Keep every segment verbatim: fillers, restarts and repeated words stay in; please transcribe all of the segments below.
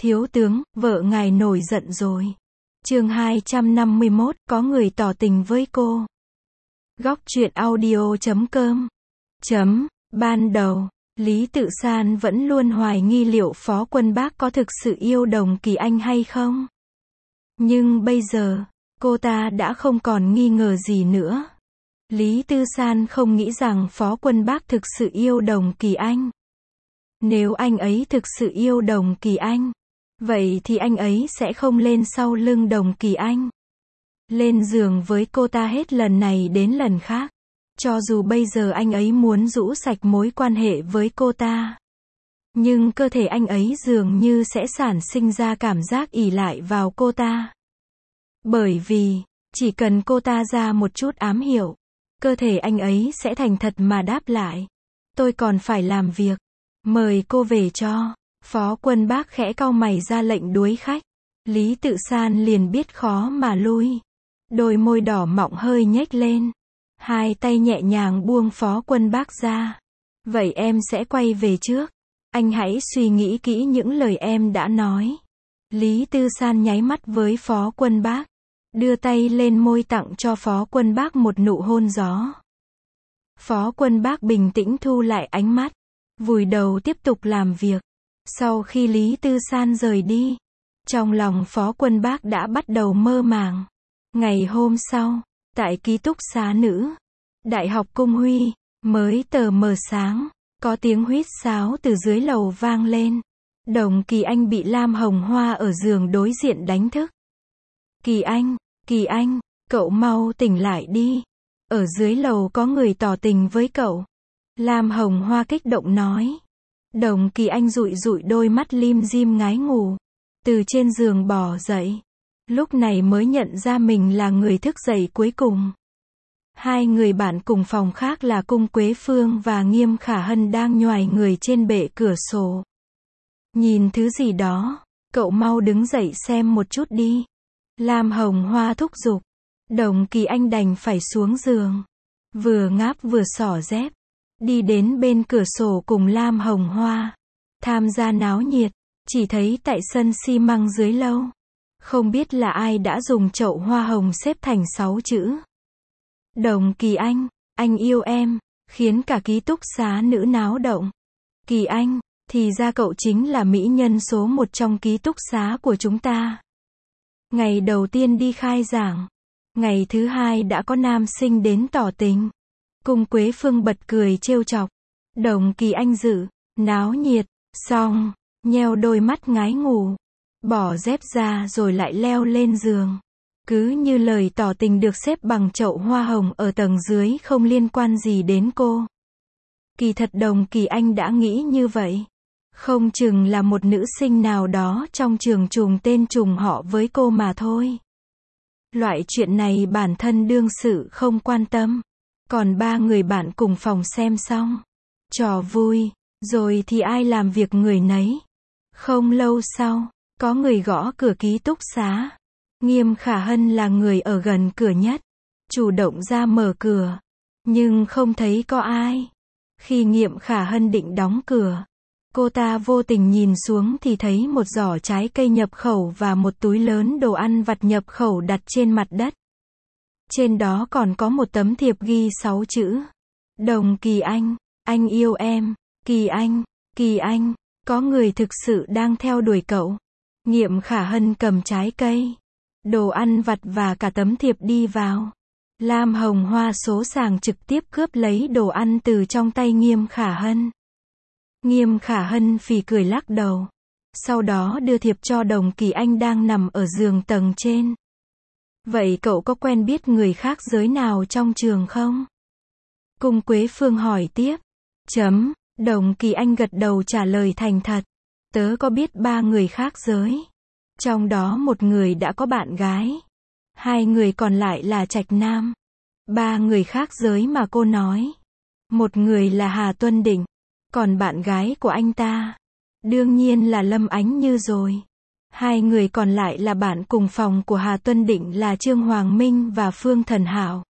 Thiếu tướng, vợ ngài nổi giận rồi. Chương hai trăm năm mươi mốt, có người tỏ tình với cô. Góc truyện audio chấm com. Chấm, ban đầu, Lý Tự San vẫn luôn hoài nghi liệu Phó Quân Bác có thực sự yêu Đồng Kỳ Anh hay không. Nhưng bây giờ, cô ta đã không còn nghi ngờ gì nữa. Lý Tư San không nghĩ rằng Phó Quân Bác thực sự yêu Đồng Kỳ Anh. Nếu anh ấy thực sự yêu Đồng Kỳ Anh, vậy thì anh ấy sẽ không lên sau lưng Đồng Kỳ Anh, lên giường với cô ta hết lần này đến lần khác. Cho dù bây giờ anh ấy muốn rũ sạch mối quan hệ với cô ta, nhưng cơ thể anh ấy dường như sẽ sản sinh ra cảm giác ỷ lại vào cô ta. Bởi vì, chỉ cần cô ta ra một chút ám hiệu, cơ thể anh ấy sẽ thành thật mà đáp lại. Tôi còn phải làm việc. Mời cô về cho. Phó Quân Bác khẽ cau mày ra lệnh đuổi khách. Lý Tự San liền biết khó mà lui. Đôi môi đỏ mọng hơi nhếch lên. Hai tay nhẹ nhàng buông Phó Quân Bác ra. Vậy em sẽ quay về trước. Anh hãy suy nghĩ kỹ những lời em đã nói. Lý Tư San nháy mắt với Phó Quân Bác, đưa tay lên môi tặng cho Phó Quân Bác một nụ hôn gió. Phó Quân Bác bình tĩnh thu lại ánh mắt, vùi đầu tiếp tục làm việc. Sau khi Lý Tư San rời đi, trong lòng Phó Quân Bác đã bắt đầu mơ màng. Ngày hôm sau, tại ký túc xá nữ Đại học Cung Huy, mới tờ mờ sáng, có tiếng huýt sáo từ dưới lầu vang lên. Đồng Kỳ Anh bị Lam Hồng Hoa ở giường đối diện đánh thức. Kỳ Anh, Kỳ Anh, cậu mau tỉnh lại đi. Ở dưới lầu có người tỏ tình với cậu. Lam Hồng Hoa kích động nói. Đồng Kỳ Anh dụi dụi đôi mắt lim dim ngái ngủ. Từ trên giường bò dậy. Lúc này mới nhận ra mình là người thức dậy cuối cùng. Hai người bạn cùng phòng khác là Cung Quế Phương và Nghiêm Khả Hân đang nhoài người trên bệ cửa sổ. Nhìn thứ gì đó, cậu mau đứng dậy xem một chút đi. Lam Hồng Hoa thúc giục. Đồng Kỳ Anh đành phải xuống giường. Vừa ngáp vừa xỏ dép. Đi đến bên cửa sổ cùng Lam Hồng Hoa. Tham gia náo nhiệt. Chỉ thấy tại sân xi măng dưới lâu. Không biết là ai đã dùng chậu hoa hồng xếp thành sáu chữ. Đồng Kỳ Anh, anh yêu em. Khiến cả ký túc xá nữ náo động. Kỳ Anh, thì ra cậu chính là mỹ nhân số một trong ký túc xá của chúng ta. Ngày đầu tiên đi khai giảng. Ngày thứ hai đã có nam sinh đến tỏ tình. Cung Quế Phương bật cười trêu chọc. Đồng Kỳ Anh dự, náo nhiệt, xong, nheo đôi mắt ngái ngủ. Bỏ dép ra rồi lại leo lên giường. Cứ như lời tỏ tình được xếp bằng chậu hoa hồng ở tầng dưới không liên quan gì đến cô. Kỳ thật Đồng Kỳ Anh đã nghĩ như vậy. Không chừng là một nữ sinh nào đó trong trường trùng tên trùng họ với cô mà thôi. Loại chuyện này bản thân đương sự không quan tâm. Còn ba người bạn cùng phòng xem xong. Trò vui, rồi thì ai làm việc người nấy. Không lâu sau, có người gõ cửa ký túc xá. Nghiêm Khả Hân là người ở gần cửa nhất. Chủ động ra mở cửa. Nhưng không thấy có ai. Khi Nghiêm Khả Hân định đóng cửa, cô ta vô tình nhìn xuống thì thấy một giỏ trái cây nhập khẩu và một túi lớn đồ ăn vặt nhập khẩu đặt trên mặt đất. Trên đó còn có một tấm thiệp ghi sáu chữ. Đồng Kỳ Anh, anh yêu em. Kỳ Anh, Kỳ Anh, có người thực sự đang theo đuổi cậu. Nghiêm Khả Hân cầm trái cây, đồ ăn vặt và cả tấm thiệp đi vào. Lam Hồng Hoa số sàng trực tiếp cướp lấy đồ ăn từ trong tay Nghiêm Khả Hân. Nghiêm Khả Hân phì cười lắc đầu. Sau đó đưa thiệp cho Đồng Kỳ Anh đang nằm ở giường tầng trên. Vậy cậu có quen biết người khác giới nào trong trường không? Cung Quế Phương hỏi tiếp. Chấm, Đồng Kỳ Anh gật đầu trả lời thành thật. Tớ có biết ba người khác giới. Trong đó một người đã có bạn gái. Hai người còn lại là trạch nam. Ba người khác giới mà cô nói. Một người là Hà Tuân Định. Còn bạn gái của anh ta, đương nhiên là Lâm Ánh Như rồi. Hai người còn lại là bạn cùng phòng của Hà Tuân Định là Trương Hoàng Minh và Phương Thần Hảo.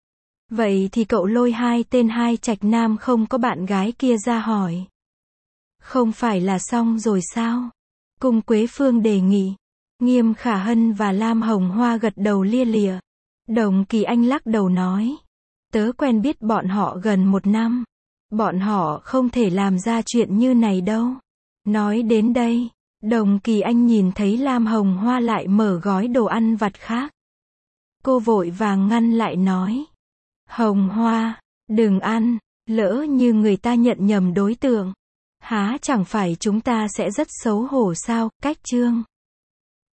Vậy thì cậu lôi hai tên hai trạch nam không có bạn gái kia ra hỏi. Không phải là xong rồi sao? Cung Quế Phương đề nghị. Nghiêm Khả Hân và Lam Hồng Hoa gật đầu lia lịa. Đồng Kỳ Anh lắc đầu nói. Tớ quen biết bọn họ gần một năm. Bọn họ không thể làm ra chuyện như này đâu. Nói đến đây, Đồng Kỳ Anh nhìn thấy Lam Hồng Hoa lại mở gói đồ ăn vặt khác. Cô vội vàng ngăn lại nói. Hồng Hoa, đừng ăn, lỡ như người ta nhận nhầm đối tượng. Há chẳng phải chúng ta sẽ rất xấu hổ sao, cách chương.